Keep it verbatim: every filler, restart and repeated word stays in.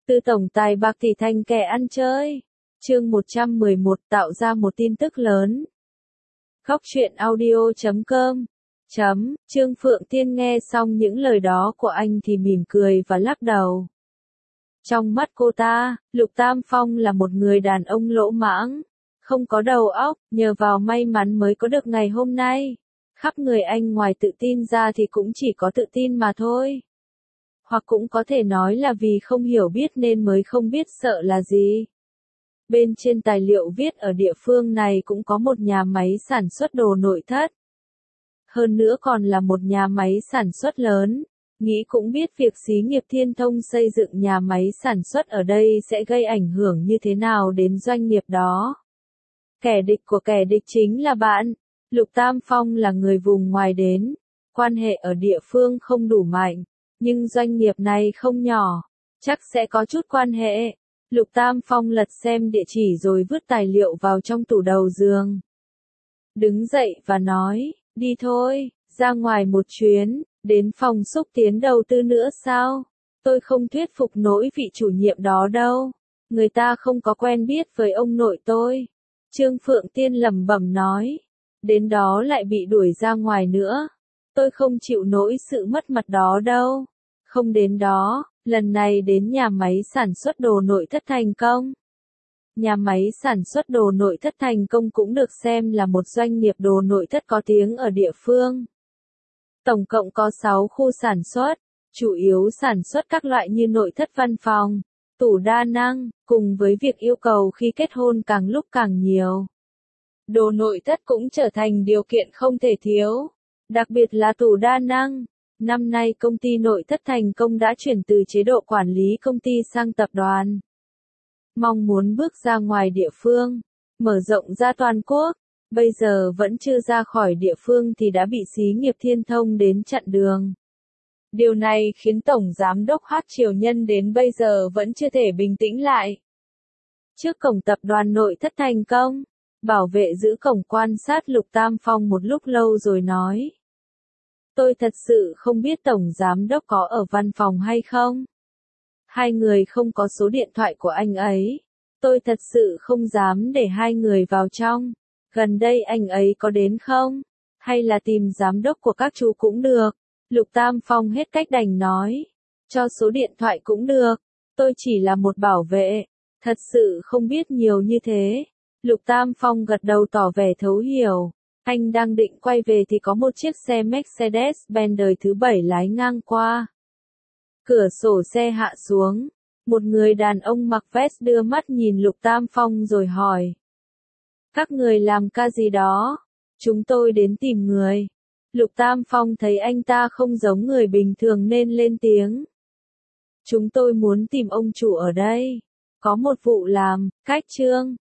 Từ tổng tài bạc tỷ thành kẻ ăn chơi. Chương một trăm mười một tạo ra một tin tức lớn. Góc truyện audio chấm com chấm Trương Phượng Tiên nghe xong những lời đó của anh thì mỉm cười và lắc đầu. Trong mắt cô ta, Lục Tam Phong là một người đàn ông lỗ mãng, không có đầu óc, nhờ vào may mắn mới có được ngày hôm nay. Khắp người anh ngoài tự tin ra thì cũng chỉ có tự tin mà thôi. Hoặc cũng có thể nói là vì không hiểu biết nên mới không biết sợ là gì. Bên trên tài liệu viết ở địa phương này cũng có một nhà máy sản xuất đồ nội thất. Hơn nữa còn là một nhà máy sản xuất lớn. Nghĩ cũng biết việc xí nghiệp Thiên Thông xây dựng nhà máy sản xuất ở đây sẽ gây ảnh hưởng như thế nào đến doanh nghiệp đó. Kẻ địch của kẻ địch chính là bạn. Lục Tam Phong là người vùng ngoài đến. Quan hệ ở địa phương không đủ mạnh. Nhưng doanh nghiệp này không nhỏ. Chắc sẽ có chút quan hệ. Lục Tam Phong lật xem địa chỉ rồi vứt tài liệu vào trong tủ đầu giường. Đứng dậy và nói, đi thôi, ra ngoài một chuyến, đến phòng xúc tiến đầu tư nữa sao? Tôi không thuyết phục nổi vị chủ nhiệm đó đâu. Người ta không có quen biết với ông nội tôi. Trương Phượng Tiên lẩm bẩm nói. Đến đó lại bị đuổi ra ngoài nữa. Tôi không chịu nổi sự mất mặt đó đâu. Không đến đó, lần này đến nhà máy sản xuất đồ nội thất thành công. Nhà máy sản xuất đồ nội thất thành công cũng được xem là một doanh nghiệp đồ nội thất có tiếng ở địa phương. Tổng cộng có sáu khu sản xuất, chủ yếu sản xuất các loại như nội thất văn phòng, tủ đa năng, cùng với việc yêu cầu khi kết hôn càng lúc càng nhiều. Đồ nội thất cũng trở thành điều kiện không thể thiếu, đặc biệt là tủ đa năng. Năm nay công ty nội thất thành công đã chuyển từ chế độ quản lý công ty sang tập đoàn. Mong muốn bước ra ngoài địa phương, mở rộng ra toàn quốc, bây giờ vẫn chưa ra khỏi địa phương thì đã bị xí nghiệp Thiên Thông đến chặn đường. Điều này khiến Tổng Giám đốc Hát Triều Nhân đến bây giờ vẫn chưa thể bình tĩnh lại. Trước cổng tập đoàn nội thất thành công, bảo vệ giữ cổng quan sát Lục Tam Phong một lúc lâu rồi nói. Tôi thật sự không biết Tổng Giám đốc có ở văn phòng hay không. Hai người không có số điện thoại của anh ấy. Tôi thật sự không dám để hai người vào trong. Gần đây anh ấy có đến không? Hay là tìm giám đốc của các chú cũng được. Lục Tam Phong hết cách đành nói. Cho số điện thoại cũng được. Tôi chỉ là một bảo vệ. Thật sự không biết nhiều như thế. Lục Tam Phong gật đầu tỏ vẻ thấu hiểu. Anh đang định quay về thì có một chiếc xe Mercedes-Benz đời thứ bảy lái ngang qua. Cửa sổ xe hạ xuống. Một người đàn ông mặc vest đưa mắt nhìn Lục Tam Phong rồi hỏi. Các người làm ca gì đó? Chúng tôi đến tìm người. Lục Tam Phong thấy anh ta không giống người bình thường nên lên tiếng. Chúng tôi muốn tìm ông chủ ở đây. Có một vụ làm, cách trương.